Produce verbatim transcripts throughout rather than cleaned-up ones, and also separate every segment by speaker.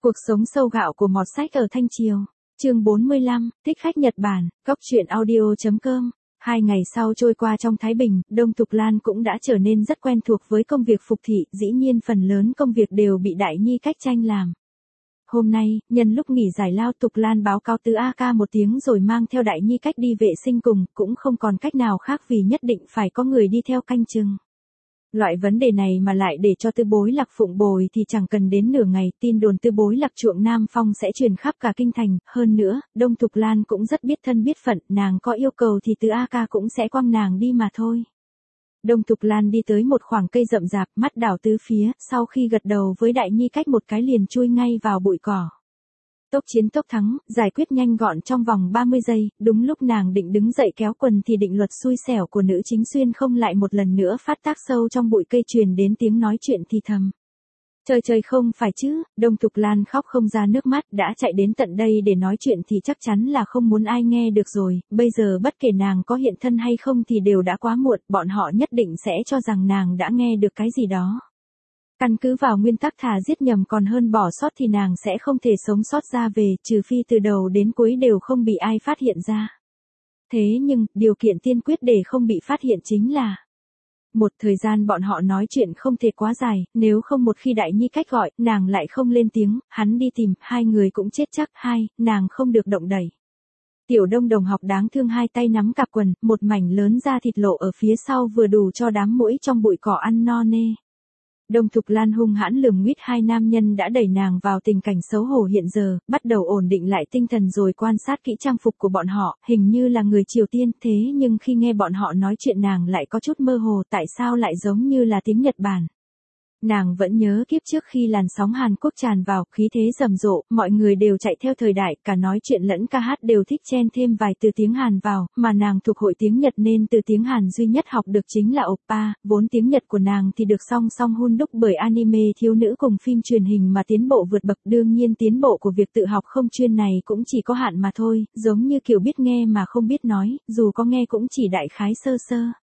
Speaker 1: Cuộc sống sâu gạo của mọt sách ở Thanh Triều. Chương bốn mươi lăm, Thích khách Nhật Bản, Cóc truyện audio chấm com. Hai ngày sau trôi qua trong Thái Bình, Đông Thục Lan cũng đã trở nên rất quen thuộc với công việc phục thị, dĩ nhiên phần lớn công việc đều bị Đại Nhi Cách tranh làm. Hôm nay, nhân lúc nghỉ giải lao, Thục Lan báo cáo Tứ A Ca một tiếng rồi mang theo Đại Nhi Cách đi vệ sinh cùng, cũng không còn cách nào khác vì nhất định phải có người đi theo canh chừng. Loại vấn đề này mà lại để cho Tư Bối Lạc phụng bồi thì chẳng cần đến nửa ngày, tin đồn Tư Bối Lạc chuộng Nam Phong sẽ truyền khắp cả kinh thành, hơn nữa, Đông Thục Lan cũng rất biết thân biết phận, nàng có yêu cầu thì Tứ A Ca cũng sẽ quăng nàng đi mà thôi. Đông Thục Lan đi tới một khoảng cây rậm rạp, mắt đảo tứ phía, sau khi gật đầu với Đại Nhi Cách một cái liền chui ngay vào bụi cỏ. Tốc chiến tốc thắng, giải quyết nhanh gọn trong vòng ba mươi giây, đúng lúc nàng định đứng dậy kéo quần thì định luật xui xẻo của nữ chính xuyên không lại một lần nữa phát tác sâu trong bụi cây truyền đến tiếng nói chuyện thì thầm. Trời trời không phải chứ, Đông Thục Lan khóc không ra nước mắt, đã chạy đến tận đây để nói chuyện thì chắc chắn là không muốn ai nghe được rồi, bây giờ bất kể nàng có hiện thân hay không thì đều đã quá muộn, bọn họ nhất định sẽ cho rằng nàng đã nghe được cái gì đó. Căn cứ vào nguyên tắc thà giết nhầm còn hơn bỏ sót thì nàng sẽ không thể sống sót ra về, trừ phi từ đầu đến cuối đều không bị ai phát hiện ra. Thế nhưng, điều kiện tiên quyết để không bị phát hiện chính là một thời gian bọn họ nói chuyện không thể quá dài, nếu không một khi Đại Nhi Cách gọi, nàng lại không lên tiếng, hắn đi tìm, hai người cũng chết chắc. Hai, nàng không được động đẩy. Tiểu Đông đồng học đáng thương hai tay nắm cặp quần, một mảnh lớn da thịt lộ ở phía sau vừa đủ cho đám muỗi trong bụi cỏ ăn no nê. Đông Thục Lan hung hãn lườm nguyết hai nam nhân đã đẩy nàng vào tình cảnh xấu hổ hiện giờ, bắt đầu ổn định lại tinh thần rồi quan sát kỹ trang phục của bọn họ, hình như là người Triều Tiên, thế nhưng khi nghe bọn họ nói chuyện nàng lại có chút mơ hồ, tại sao lại giống như là tiếng Nhật Bản. Nàng vẫn nhớ kiếp trước khi làn sóng Hàn Quốc tràn vào, khí thế rầm rộ, mọi người đều chạy theo thời đại, cả nói chuyện lẫn ca hát đều thích chen thêm vài từ tiếng Hàn vào, mà nàng thuộc hội tiếng Nhật nên từ tiếng Hàn duy nhất học được chính là oppa, vốn tiếng Nhật của nàng thì được song song hun đúc bởi anime thiếu nữ cùng phim truyền hình mà tiến bộ vượt bậc, đương nhiên tiến bộ của việc tự học không chuyên này cũng chỉ có hạn mà thôi, giống như kiểu biết nghe mà không biết nói, dù có nghe cũng chỉ đại khái sơ sơ.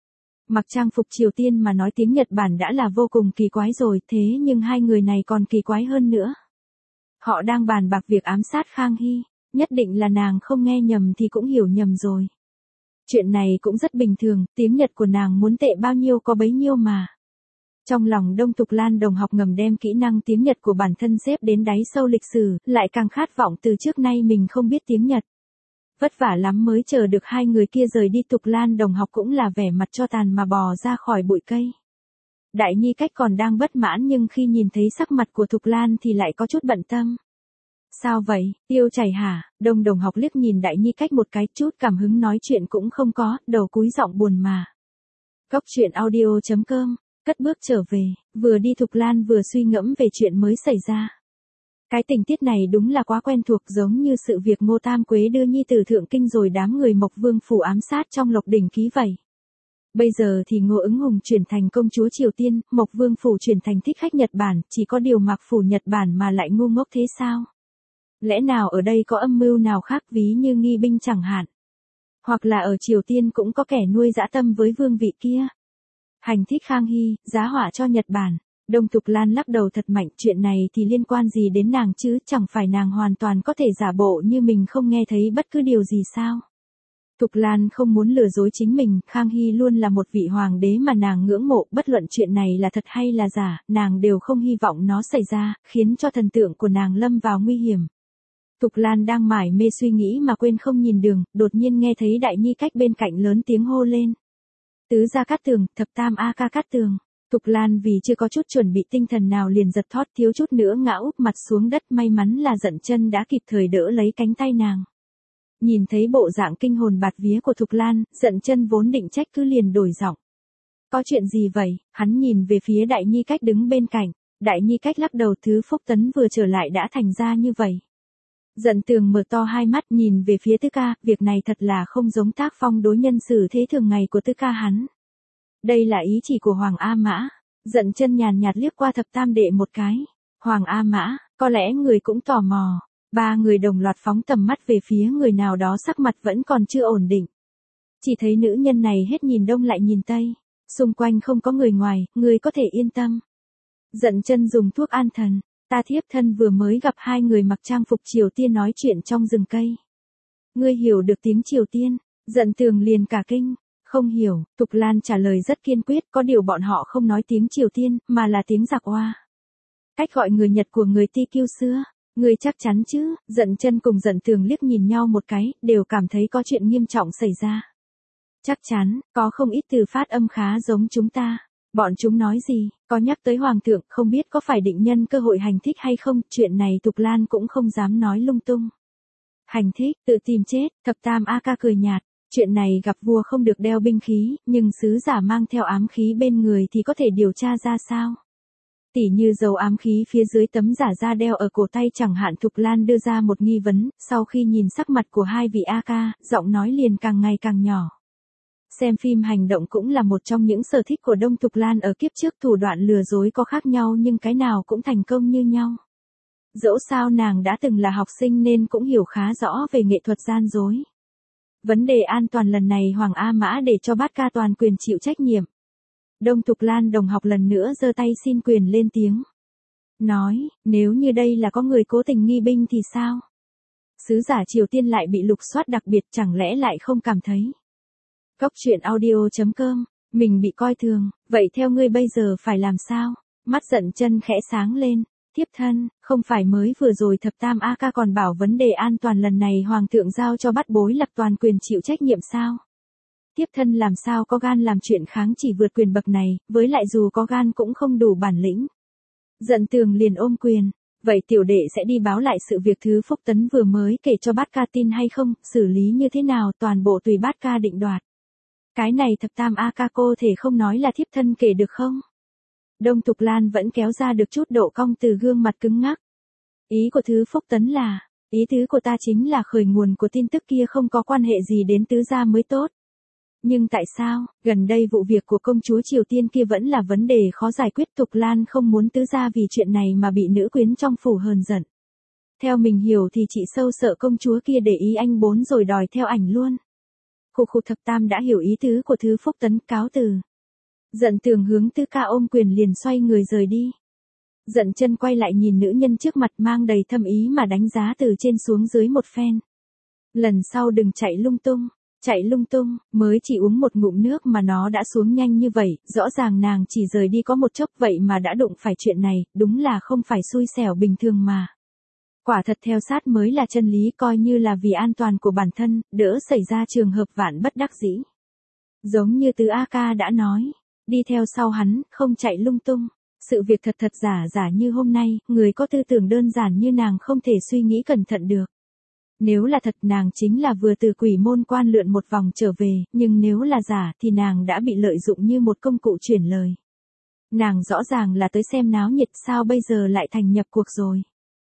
Speaker 1: Mặc trang phục Triều Tiên mà nói tiếng Nhật Bản đã là vô cùng kỳ quái rồi, thế nhưng hai người này còn kỳ quái hơn nữa. Họ đang bàn bạc việc ám sát Khang Hy, nhất định là nàng không nghe nhầm thì cũng hiểu nhầm rồi. Chuyện này cũng rất bình thường, tiếng Nhật của nàng muốn tệ bao nhiêu có bấy nhiêu mà. Trong lòng Đông Thục Lan đồng học ngầm đem kỹ năng tiếng Nhật của bản thân xếp đến đáy sâu lịch sử, lại càng khát vọng từ trước nay mình không biết tiếng Nhật. Vất vả lắm mới chờ được hai người kia rời đi, Thục Lan đồng học cũng là vẻ mặt cho tàn mà bò ra khỏi bụi cây. Đại Nhi Cách còn đang bất mãn nhưng khi nhìn thấy sắc mặt của Thục Lan thì lại có chút bận tâm. Sao vậy, tiêu chảy hả? Đông đồng học liếc nhìn Đại Nhi Cách một cái, chút cảm hứng nói chuyện cũng không có, đầu cúi giọng buồn mà. Cóc truyện audio chấm com, cất bước trở về, vừa đi Thục Lan vừa suy ngẫm về chuyện mới xảy ra. Cái tình tiết này đúng là quá quen thuộc, giống như sự việc Ngô Tam Quế đưa nhi tử thượng kinh rồi đám người Mộc Vương phủ ám sát trong Lộc Đỉnh Ký vậy. Bây giờ thì Ngô Ứng Hùng chuyển thành công chúa Triều Tiên, Mộc Vương phủ chuyển thành thích khách Nhật Bản, chỉ có điều Mạc phủ Nhật Bản mà lại ngu ngốc thế sao? Lẽ nào ở đây có âm mưu nào khác, ví như nghi binh chẳng hạn? Hoặc là ở Triều Tiên cũng có kẻ nuôi dã tâm với vương vị kia? Hành thích Khang Hy, giá họa cho Nhật Bản. Đông Thục Lan lắc đầu thật mạnh, chuyện này thì liên quan gì đến nàng chứ, chẳng phải nàng hoàn toàn có thể giả bộ như mình không nghe thấy bất cứ điều gì sao. Thục Lan không muốn lừa dối chính mình, Khang Hy luôn là một vị hoàng đế mà nàng ngưỡng mộ, bất luận chuyện này là thật hay là giả, nàng đều không hy vọng nó xảy ra, khiến cho thần tượng của nàng lâm vào nguy hiểm. Thục Lan đang mải mê suy nghĩ mà quên không nhìn đường, đột nhiên nghe thấy Đại Nhi Cách bên cạnh lớn tiếng hô lên. Tứ Gia Cát Tường, thập tam A Ca Cát Tường. Thục Lan vì chưa có chút chuẩn bị tinh thần nào liền giật thót, thiếu chút nữa ngã úp mặt xuống đất, may mắn là Dận Chân đã kịp thời đỡ lấy cánh tay nàng. Nhìn thấy bộ dạng kinh hồn bạt vía của Thục Lan, Dận Chân vốn định trách cứ liền đổi giọng. Có chuyện gì vậy? Hắn nhìn về phía Đại Nhi Cách đứng bên cạnh. Đại Nhi Cách lắc đầu, thứ Phúc Tấn vừa trở lại đã thành ra như vậy. Dận Tường mở to hai mắt nhìn về phía Tứ Ca, việc này thật là không giống tác phong đối nhân xử thế thường ngày của Tứ Ca hắn. Đây là ý chỉ của Hoàng A Mã. Dận Chân nhàn nhạt liếc qua thập tam đệ một cái. Hoàng A Mã, có lẽ người cũng tò mò. Ba người đồng loạt phóng tầm mắt về phía người nào đó, sắc mặt vẫn còn chưa ổn định. Chỉ thấy nữ nhân này hết nhìn đông lại nhìn tây. Xung quanh không có người ngoài, người có thể yên tâm. Dận Chân dùng thuốc an thần. Ta thiếp thân vừa mới gặp hai người mặc trang phục Triều Tiên nói chuyện trong rừng cây. Ngươi hiểu được tiếng Triều Tiên? Dận Tường liền cả kinh. Không hiểu, Thục Lan trả lời rất kiên quyết, có điều bọn họ không nói tiếng Triều Tiên, mà là tiếng giặc Oa. Cách gọi người Nhật của người Ti Kiêu xưa. Ngươi chắc chắn chứ? Dận Chân cùng Dận Tường liếc nhìn nhau một cái, đều cảm thấy có chuyện nghiêm trọng xảy ra. Chắc chắn, có không ít từ phát âm khá giống chúng ta. Bọn chúng nói gì, có nhắc tới Hoàng thượng, không biết có phải định nhân cơ hội hành thích hay không, chuyện này Thục Lan cũng không dám nói lung tung. Hành thích, tự tìm chết, Thập Tam A Ca cười nhạt, chuyện này gặp vua không được đeo binh khí, nhưng sứ giả mang theo ám khí bên người thì có thể điều tra ra sao? Tỉ như dấu ám khí phía dưới tấm giả da đeo ở cổ tay chẳng hạn. Thục Lan đưa ra một nghi vấn, sau khi nhìn sắc mặt của hai vị A Ca, giọng nói liền càng ngày càng nhỏ. Xem phim hành động cũng là một trong những sở thích của Đông Thục Lan ở kiếp trước, thủ đoạn lừa dối có khác nhau nhưng cái nào cũng thành công như nhau. Dẫu sao nàng đã từng là học sinh nên cũng hiểu khá rõ về nghệ thuật gian dối. Vấn đề an toàn lần này Hoàng A Mã để cho Bát Ca toàn quyền chịu trách nhiệm. Đông Thục Lan đồng học lần nữa giơ tay xin quyền lên tiếng. Nói, nếu như đây là có người cố tình nghi binh thì sao? Sứ giả Triều Tiên lại bị lục soát đặc biệt, chẳng lẽ lại không cảm thấy? Góc truyện audio chấm com, mình bị coi thường, vậy theo ngươi bây giờ phải làm sao? Mắt Dận Chân khẽ sáng lên, thiếp thân, không phải mới vừa rồi Thập Tam A Ca còn bảo vấn đề an toàn lần này Hoàng thượng giao cho Bát Bối Lạc toàn quyền chịu trách nhiệm sao? Thiếp thân làm sao có gan làm chuyện kháng chỉ vượt quyền bậc này, với lại dù có gan cũng không đủ bản lĩnh. Dận Tường liền ôm quyền, vậy tiểu đệ sẽ đi báo lại sự việc Thứ Phúc Tấn vừa mới kể cho Bát Ca tin hay không, xử lý như thế nào toàn bộ tùy Bát Ca định đoạt. Cái này Thập Tam A Ca cô thể không nói là thiếp thân kể được không? Đông Thục Lan vẫn kéo ra được chút độ cong từ gương mặt cứng ngắc. Ý của Thứ Phúc Tấn là, ý tứ của ta chính là khởi nguồn của tin tức kia không có quan hệ gì đến tứ gia mới tốt. Nhưng tại sao, gần đây vụ việc của công chúa Triều Tiên kia vẫn là vấn đề khó giải quyết. Thục Lan không muốn tứ gia vì chuyện này mà bị nữ quyến trong phủ hờn giận. Theo mình hiểu thì chị sâu sợ công chúa kia để ý anh bốn rồi đòi theo ảnh luôn. Khụ khụ. Thập Tam đã hiểu ý tứ của Thứ Phúc Tấn, cáo từ. Dận Tường hướng Tư Ca ôm quyền liền xoay người rời đi. Dận Chân quay lại nhìn nữ nhân trước mặt mang đầy thâm ý mà đánh giá từ trên xuống dưới một phen. Lần sau đừng chạy lung tung. Chạy lung tung, mới chỉ uống một ngụm nước mà nó đã xuống nhanh như vậy, rõ ràng nàng chỉ rời đi có một chốc vậy mà đã đụng phải chuyện này, đúng là không phải xui xẻo bình thường mà. Quả thật theo sát mới là chân lý, coi như là vì an toàn của bản thân, đỡ xảy ra trường hợp vạn bất đắc dĩ. Giống như Tứ A Ca đã nói, đi theo sau hắn, không chạy lung tung. Sự việc thật thật giả giả như hôm nay, người có tư tưởng đơn giản như nàng không thể suy nghĩ cẩn thận được. Nếu là thật nàng chính là vừa từ quỷ môn quan lượn một vòng trở về, nhưng nếu là giả thì nàng đã bị lợi dụng như một công cụ chuyển lời. Nàng rõ ràng là tới xem náo nhiệt, sao bây giờ lại thành nhập cuộc rồi.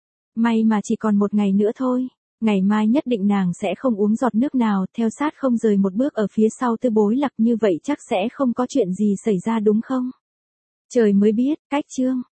Speaker 1: May mà chỉ còn một ngày nữa thôi, ngày mai nhất định nàng sẽ không uống giọt nước nào, theo sát không rời một bước ở phía sau Tư Bối Lạc, như vậy chắc sẽ không có chuyện gì xảy ra đúng không? Trời mới biết, cách chương.